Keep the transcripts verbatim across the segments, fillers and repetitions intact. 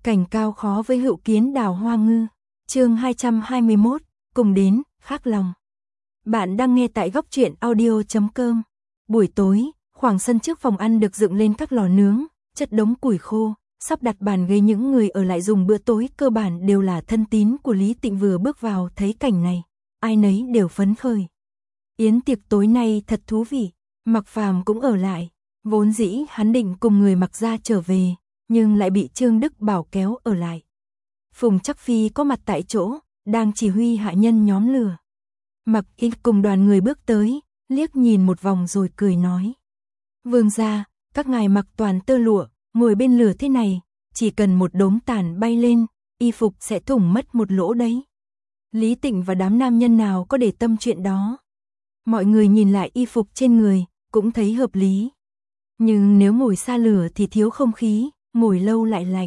Cảnh cao khó với hữu kiến đào hoa ngư. Chương hai trăm hai mươi mốt, cùng đến, khác lòng. Bạn đang nghe tại góc truyện audio chấm com. Buổi tối, khoảng sân trước phòng ăn được dựng lên các lò nướng, chất đống củi khô, sắp đặt bàn ghế, những người ở lại dùng bữa tối cơ bản đều là thân tín của Lý Tịnh. Vừa bước vào thấy cảnh này, ai nấy đều phấn khởi. Yến tiệc tối nay thật thú vị, Mạc Phàm cũng ở lại, vốn dĩ hắn định cùng người Mạc gia trở về, nhưng lại bị Trương Đức Bảo kéo ở lại. Phùng Trắc Phi có mặt tại chỗ, đang chỉ huy hạ nhân nhóm lửa. Mạc Y cùng đoàn người bước tới, liếc nhìn một vòng rồi cười nói: "Vương gia, các ngài mặc toàn tơ lụa, ngồi bên lửa thế này, chỉ cần một đốm tàn bay lên, y phục sẽ thủng mất một lỗ đấy." Lý Tịnh và đám nam nhân nào có để tâm chuyện đó. Mọi người nhìn lại y phục trên người, cũng thấy hợp lý. Nhưng nếu ngồi xa lửa thì thiếu không khí, ngồi lâu lại lạnh.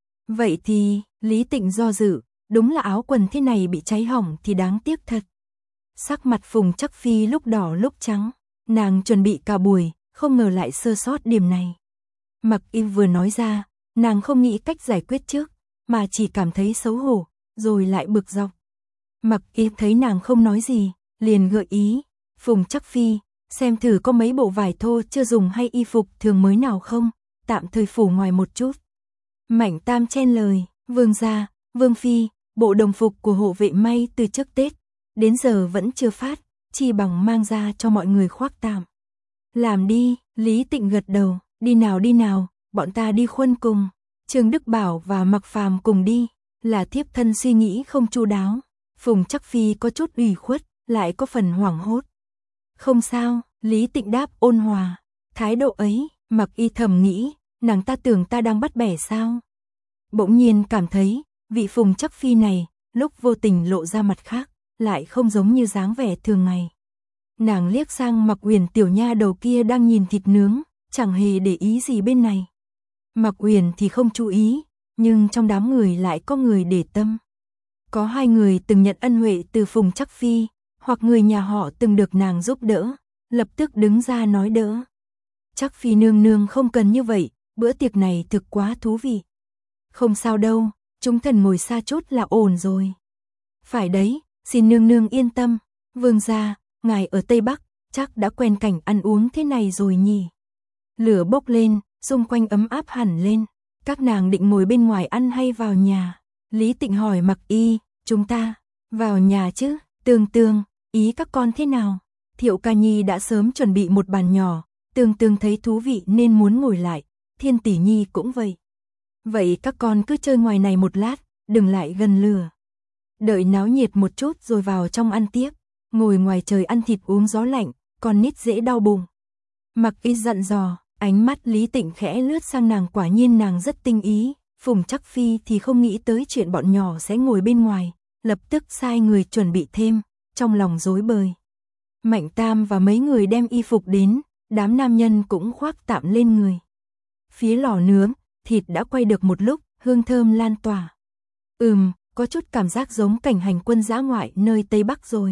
Vậy thì, Lý Tịnh do dự, đúng là áo quần thế này bị cháy hỏng thì đáng tiếc thật. Sắc mặt Phùng Trắc Phi lúc đỏ lúc trắng, nàng chuẩn bị cả buổi, không ngờ lại sơ sót điểm này. Mạc Y vừa nói ra, nàng không nghĩ cách giải quyết trước, mà chỉ cảm thấy xấu hổ, rồi lại bực dọc. Mạc Y thấy nàng không nói gì, liền gợi ý: "Phùng Trắc Phi, xem thử có mấy bộ vải thô chưa dùng hay y phục thường mới nào không, tạm thời phủ ngoài một chút." Mạnh Tam chen lời: "Vương gia, Vương phi, bộ đồng phục của hộ vệ may từ trước Tết đến giờ vẫn chưa phát, chi bằng mang ra cho mọi người khoác tạm." "Làm đi." Lý Tịnh gật đầu: "Đi nào đi nào, bọn ta đi khuân cùng." Trương Đức Bảo và Mạc Phàm cùng đi, là thiếp thân suy nghĩ không chu đáo. Phùng Trắc Phi có chút ủy khuất, lại có phần hoảng hốt. "Không sao." Lý Tịnh đáp ôn hòa. Thái độ ấy, Mạc Y thầm nghĩ, nàng ta tưởng ta đang bắt bẻ sao? Bỗng nhiên cảm thấy, vị Phùng Trắc Phi này, lúc vô tình lộ ra mặt khác, lại không giống như dáng vẻ thường ngày. Nàng liếc sang Mạc Uyển tiểu nha đầu kia đang nhìn thịt nướng, chẳng hề để ý gì bên này. Mạc Uyển thì không chú ý, nhưng trong đám người lại có người để tâm. Có hai người từng nhận ân huệ từ Phùng Trắc Phi, hoặc người nhà họ từng được nàng giúp đỡ, lập tức đứng ra nói đỡ. "Trắc Phi nương nương không cần như vậy, bữa tiệc này thực quá thú vị." "Không sao đâu, chúng thần ngồi xa chút là ổn rồi." "Phải đấy, xin nương nương yên tâm, vương gia, ngài ở Tây Bắc, chắc đã quen cảnh ăn uống thế này rồi nhỉ." Lửa bốc lên, xung quanh ấm áp hẳn lên. "Các nàng định ngồi bên ngoài ăn hay vào nhà?" Lý Tịnh hỏi Mạc Y. "Chúng ta, vào nhà chứ." "Tương Tương, ý các con thế nào?" Thiệu Ca Nhi đã sớm chuẩn bị một bàn nhỏ, Tương Tương thấy thú vị nên muốn ngồi lại, Thiên Tỷ Nhi cũng vậy. "Vậy các con cứ chơi ngoài này một lát, đừng lại gần lửa. Đợi náo nhiệt một chút rồi vào trong ăn tiếp, ngồi ngoài trời ăn thịt uống gió lạnh, con nít dễ đau bụng." Mạc Y dặn dò, ánh mắt Lý Tịnh khẽ lướt sang nàng, quả nhiên nàng rất tinh ý. Phùng Trắc Phi thì không nghĩ tới chuyện bọn nhỏ sẽ ngồi bên ngoài, lập tức sai người chuẩn bị thêm, trong lòng rối bời. Mạnh Tam và mấy người đem y phục đến, đám nam nhân cũng khoác tạm lên người. Phía lò nướng, thịt đã quay được một lúc, hương thơm lan tỏa. Ừm, có chút cảm giác giống cảnh hành quân dã ngoại nơi Tây Bắc rồi.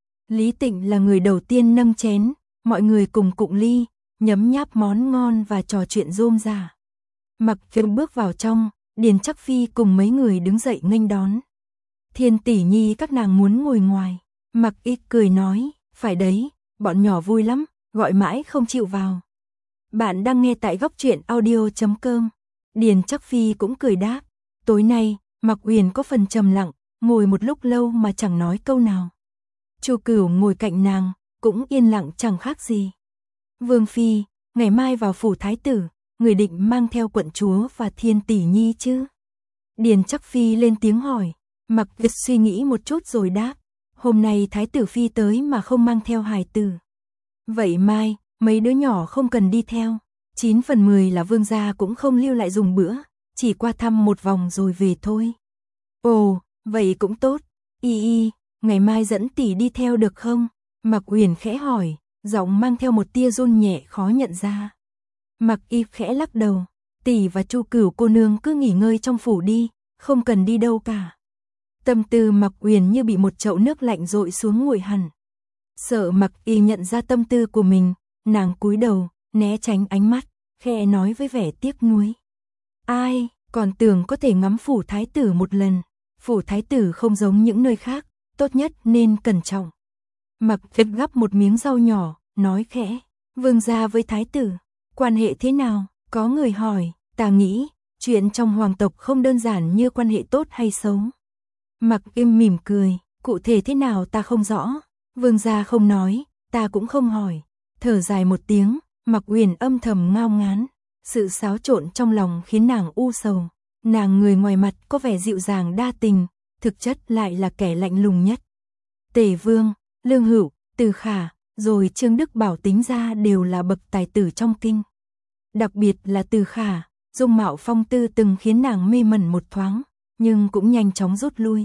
Lý Tịnh là người đầu tiên nâng chén, mọi người cùng cụng ly, nhấm nháp món ngon và trò chuyện rôm rả. Mạc Y bước vào trong, Điền Trắc Phi cùng mấy người đứng dậy nghênh đón. "Thiên Tỷ Nhi, các nàng muốn ngồi ngoài." Mạc Y cười nói: "Phải đấy, bọn nhỏ vui lắm, gọi mãi không chịu vào." Bạn đang nghe tại góc truyện audio chấm com. Điền Trắc Phi cũng cười đáp. Tối nay, Mạc Uyển có phần trầm lặng, ngồi một lúc lâu mà chẳng nói câu nào. Chu Cửu ngồi cạnh nàng, cũng yên lặng chẳng khác gì. "Vương phi, ngày mai vào phủ thái tử, người định mang theo quận chúa và Thiên Tỷ Nhi chứ?" Điền Trắc Phi lên tiếng hỏi. Mạc Y suy nghĩ một chút rồi đáp: "Hôm nay thái tử phi tới mà không mang theo hài tử. Vậy mai, mấy đứa nhỏ không cần đi theo. Chín phần mười là vương gia cũng không lưu lại dùng bữa, chỉ qua thăm một vòng rồi về thôi." "Ồ, vậy cũng tốt. Y Y, ngày mai dẫn tỷ đi theo được không?" Mạc Uyển khẽ hỏi, giọng mang theo một tia run nhẹ khó nhận ra. Mạc Y khẽ lắc đầu: "Tỷ và Chu Cửu cô nương cứ nghỉ ngơi trong phủ đi, không cần đi đâu cả." Tâm tư Mạc Uyển như bị một chậu nước lạnh dội xuống nguội hẳn. Sợ Mạc Y nhận ra tâm tư của mình, nàng cúi đầu, né tránh ánh mắt, khẽ nói với vẻ tiếc nuối: "Ai, còn tưởng có thể ngắm phủ thái tử một lần. Phủ thái tử không giống những nơi khác, tốt nhất nên cẩn trọng. Mặc Việt gắp một miếng rau nhỏ, nói khẽ, vương gia với thái tử, quan hệ thế nào? Có người hỏi, ta nghĩ, chuyện trong hoàng tộc không đơn giản như quan hệ tốt hay xấu. Mặc im mỉm cười, cụ thể thế nào ta không rõ. Vương gia không nói, ta cũng không hỏi. Thở dài một tiếng, Mặc Uyển âm thầm ngao ngán. Sự xáo trộn trong lòng khiến nàng u sầu. Nàng người ngoài mặt có vẻ dịu dàng đa tình, thực chất lại là kẻ lạnh lùng nhất. Tề Vương, Lương Hữu, Từ Khả, rồi Trương Đức Bảo tính ra đều là bậc tài tử trong kinh. Đặc biệt là Từ Khả, dung mạo phong tư từng khiến nàng mê mẩn một thoáng, nhưng cũng nhanh chóng rút lui.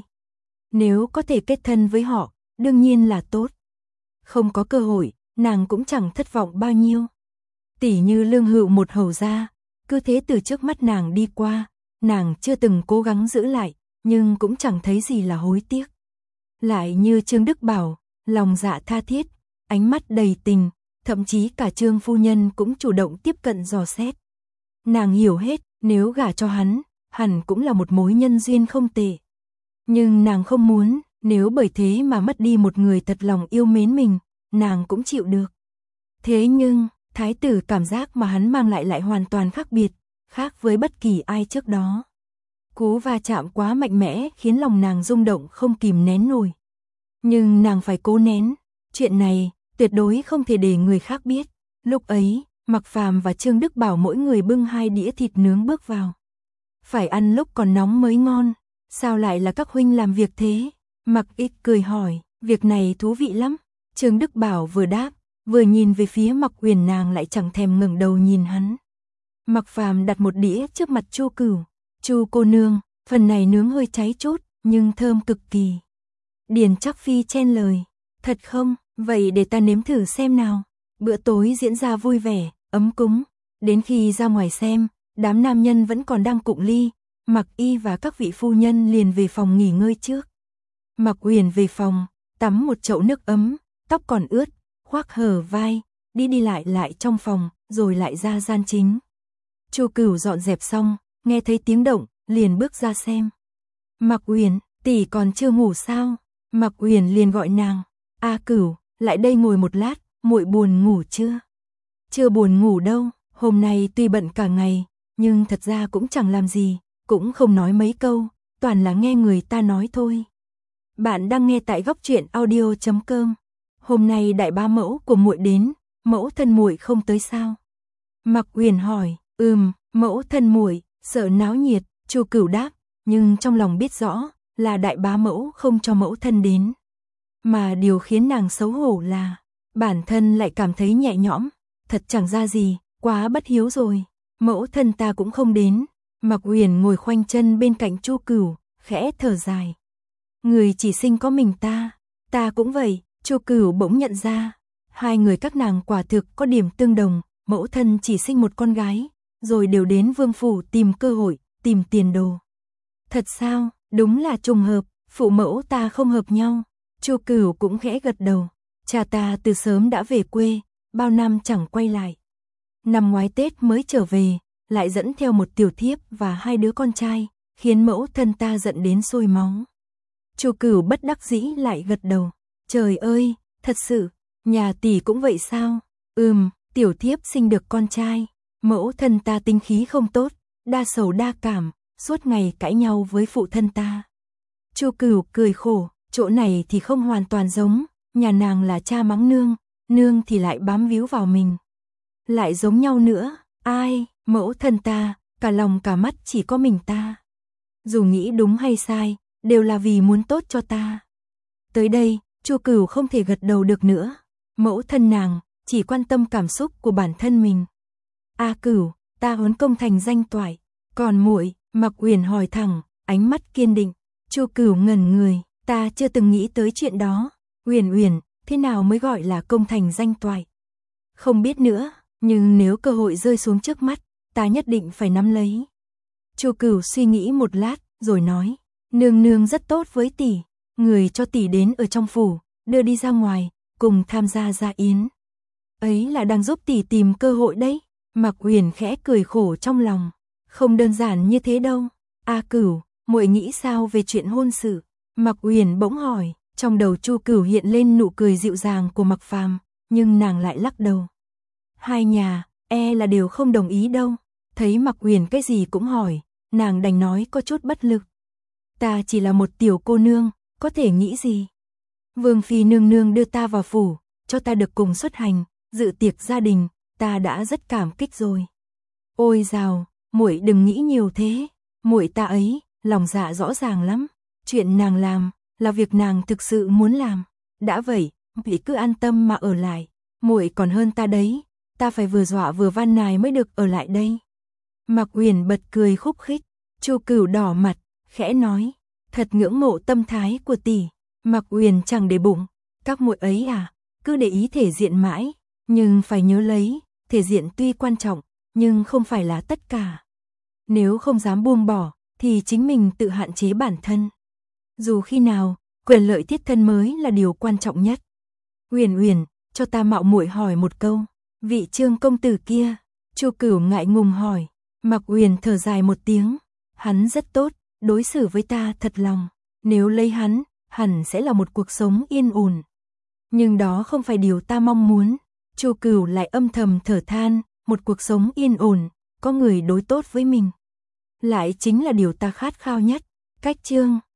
Nếu có thể kết thân với họ, đương nhiên là tốt. Không có cơ hội, nàng cũng chẳng thất vọng bao nhiêu. Tỉ như Lương Hữu một hầu gia, cứ thế từ trước mắt nàng đi qua, nàng chưa từng cố gắng giữ lại, nhưng cũng chẳng thấy gì là hối tiếc. Lại như Trương Đức Bảo, lòng dạ tha thiết, ánh mắt đầy tình, thậm chí cả Trương phu nhân cũng chủ động tiếp cận dò xét. Nàng hiểu hết, nếu gả cho hắn, hẳn cũng là một mối nhân duyên không tệ. Nhưng nàng không muốn, nếu bởi thế mà mất đi một người thật lòng yêu mến mình, nàng cũng chịu được. Thế nhưng, thái tử cảm giác mà hắn mang lại lại hoàn toàn khác biệt, khác với bất kỳ ai trước đó. Cú va chạm quá mạnh mẽ khiến lòng nàng rung động không kìm nén nổi. Nhưng nàng phải cố nén, chuyện này tuyệt đối không thể để người khác biết. Lúc ấy, Mạc Phàm và Trương Đức Bảo mỗi người bưng hai đĩa thịt nướng bước vào. Phải ăn lúc còn nóng mới ngon, sao lại là các huynh làm việc thế? Mạc Ít cười hỏi, việc này thú vị lắm. Trương Đức Bảo vừa đáp, vừa nhìn về phía Mạc Uyển, nàng lại chẳng thèm ngẩng đầu nhìn hắn. Mạc Phàm đặt một đĩa trước mặt Chu Cửu. Chu cô nương, phần này nướng hơi cháy chút, nhưng thơm cực kỳ. Điền Trác Phi chen lời, thật không, vậy để ta nếm thử xem nào. Bữa tối diễn ra vui vẻ, ấm cúng. Đến khi ra ngoài xem, đám nam nhân vẫn còn đang cụng ly. Mạc Y và các vị phu nhân liền về phòng nghỉ ngơi trước. Mạc Uyển về phòng, tắm một chậu nước ấm, tóc còn ướt, khoác hở vai, đi đi lại lại trong phòng, rồi lại ra gian chính. Chu Cửu dọn dẹp xong, nghe thấy tiếng động, liền bước ra xem. Mạc Uyển, tỷ còn chưa ngủ sao? Mạc Uyển liền gọi nàng, A Cửu, lại đây ngồi một lát, muội buồn ngủ chưa? Chưa buồn ngủ đâu, hôm nay tuy bận cả ngày, nhưng thật ra cũng chẳng làm gì, cũng không nói mấy câu, toàn là nghe người ta nói thôi. Bạn đang nghe tại góc truyện audio chấm com. Hôm nay đại ba mẫu của muội đến, mẫu thân muội không tới sao? Mạc Uyển hỏi, ừm, mẫu thân muội sợ náo nhiệt. Chu Cửu đáp, nhưng trong lòng biết rõ là đại bá mẫu không cho mẫu thân đến. Mà điều khiến nàng xấu hổ là bản thân lại cảm thấy nhẹ nhõm, thật chẳng ra gì, quá bất hiếu rồi. Mẫu thân ta cũng không đến. Mạc Uyển ngồi khoanh chân bên cạnh Chu Cửu, khẽ thở dài. Người chỉ sinh có mình ta, ta cũng vậy. Chu Cửu bỗng nhận ra, hai người các nàng quả thực có điểm tương đồng. Mẫu thân chỉ sinh một con gái, rồi đều đến vương phủ tìm cơ hội, tìm tiền đồ. Thật sao, đúng là trùng hợp, phụ mẫu ta không hợp nhau. Chu Cửu cũng khẽ gật đầu. Cha ta từ sớm đã về quê, bao năm chẳng quay lại. Năm ngoái Tết mới trở về, lại dẫn theo một tiểu thiếp và hai đứa con trai, khiến mẫu thân ta giận đến sôi máu. Chu Cửu bất đắc dĩ lại gật đầu. Trời ơi, thật sự, nhà tỷ cũng vậy sao? Ừm, tiểu thiếp sinh được con trai. Mẫu thân ta tính khí không tốt, đa sầu đa cảm, suốt ngày cãi nhau với phụ thân ta. Chu Cửu cười khổ, chỗ này thì không hoàn toàn giống, nhà nàng là cha mắng nương, nương thì lại bám víu vào mình. Lại giống nhau nữa, ai, mẫu thân ta, cả lòng cả mắt chỉ có mình ta. Dù nghĩ đúng hay sai, đều là vì muốn tốt cho ta. Tới đây, Chu Cửu không thể gật đầu được nữa. Mẫu thân nàng chỉ quan tâm cảm xúc của bản thân mình. A Cửu, ta huấn công thành danh toại. Còn muội? Mạc Uyển hỏi thẳng, ánh mắt kiên định. Chu Cửu ngẩn người, ta chưa từng nghĩ tới chuyện đó. Uyển Uyển, thế nào mới gọi là công thành danh toại? Không biết nữa, nhưng nếu cơ hội rơi xuống trước mắt, ta nhất định phải nắm lấy. Chu Cửu suy nghĩ một lát, rồi nói, nương nương rất tốt với tỷ, người cho tỷ đến ở trong phủ, đưa đi ra ngoài, cùng tham gia gia yến. Ấy là đang giúp tỷ tìm cơ hội đấy. Mạc Uyển khẽ cười khổ trong lòng. Không đơn giản như thế đâu. A Cửu, muội nghĩ sao về chuyện hôn sự? Mạc Uyển bỗng hỏi, trong đầu Chu Cửu hiện lên nụ cười dịu dàng của Mạc Phàm, nhưng nàng lại lắc đầu. Hai nhà, e là đều không đồng ý đâu. Thấy Mạc Uyển cái gì cũng hỏi, nàng đành nói có chút bất lực. Ta chỉ là một tiểu cô nương, có thể nghĩ gì? Vương phi nương nương đưa ta vào phủ, cho ta được cùng xuất hành, dự tiệc gia đình, ta đã rất cảm kích rồi. Ôi dào, muội đừng nghĩ nhiều thế, muội ta ấy, lòng dạ rõ ràng lắm, chuyện nàng làm là việc nàng thực sự muốn làm. Đã vậy, muội cứ an tâm mà ở lại, muội còn hơn ta đấy, ta phải vừa dọa vừa van nài mới được ở lại đây. Mạc Uyển bật cười khúc khích, Chu Cửu đỏ mặt, khẽ nói, thật ngưỡng mộ tâm thái của tỷ. Mạc Uyển chẳng để bụng, các muội ấy à, cứ để ý thể diện mãi, nhưng phải nhớ lấy, thể diện tuy quan trọng, nhưng không phải là tất cả. Nếu không dám buông bỏ, thì chính mình tự hạn chế bản thân. Dù khi nào, quyền lợi thiết thân mới là điều quan trọng nhất. Uyển Uyển, cho ta mạo muội hỏi một câu, vị Trương công tử kia, Chu Cửu ngại ngùng hỏi. Mạc Uyển thở dài một tiếng, hắn rất tốt, đối xử với ta thật lòng, nếu lấy hắn, hẳn sẽ là một cuộc sống yên ổn. Nhưng đó không phải điều ta mong muốn. Chu Cửu lại âm thầm thở than, một cuộc sống yên ổn, có người đối tốt với mình, lại chính là điều ta khát khao nhất. Cách chương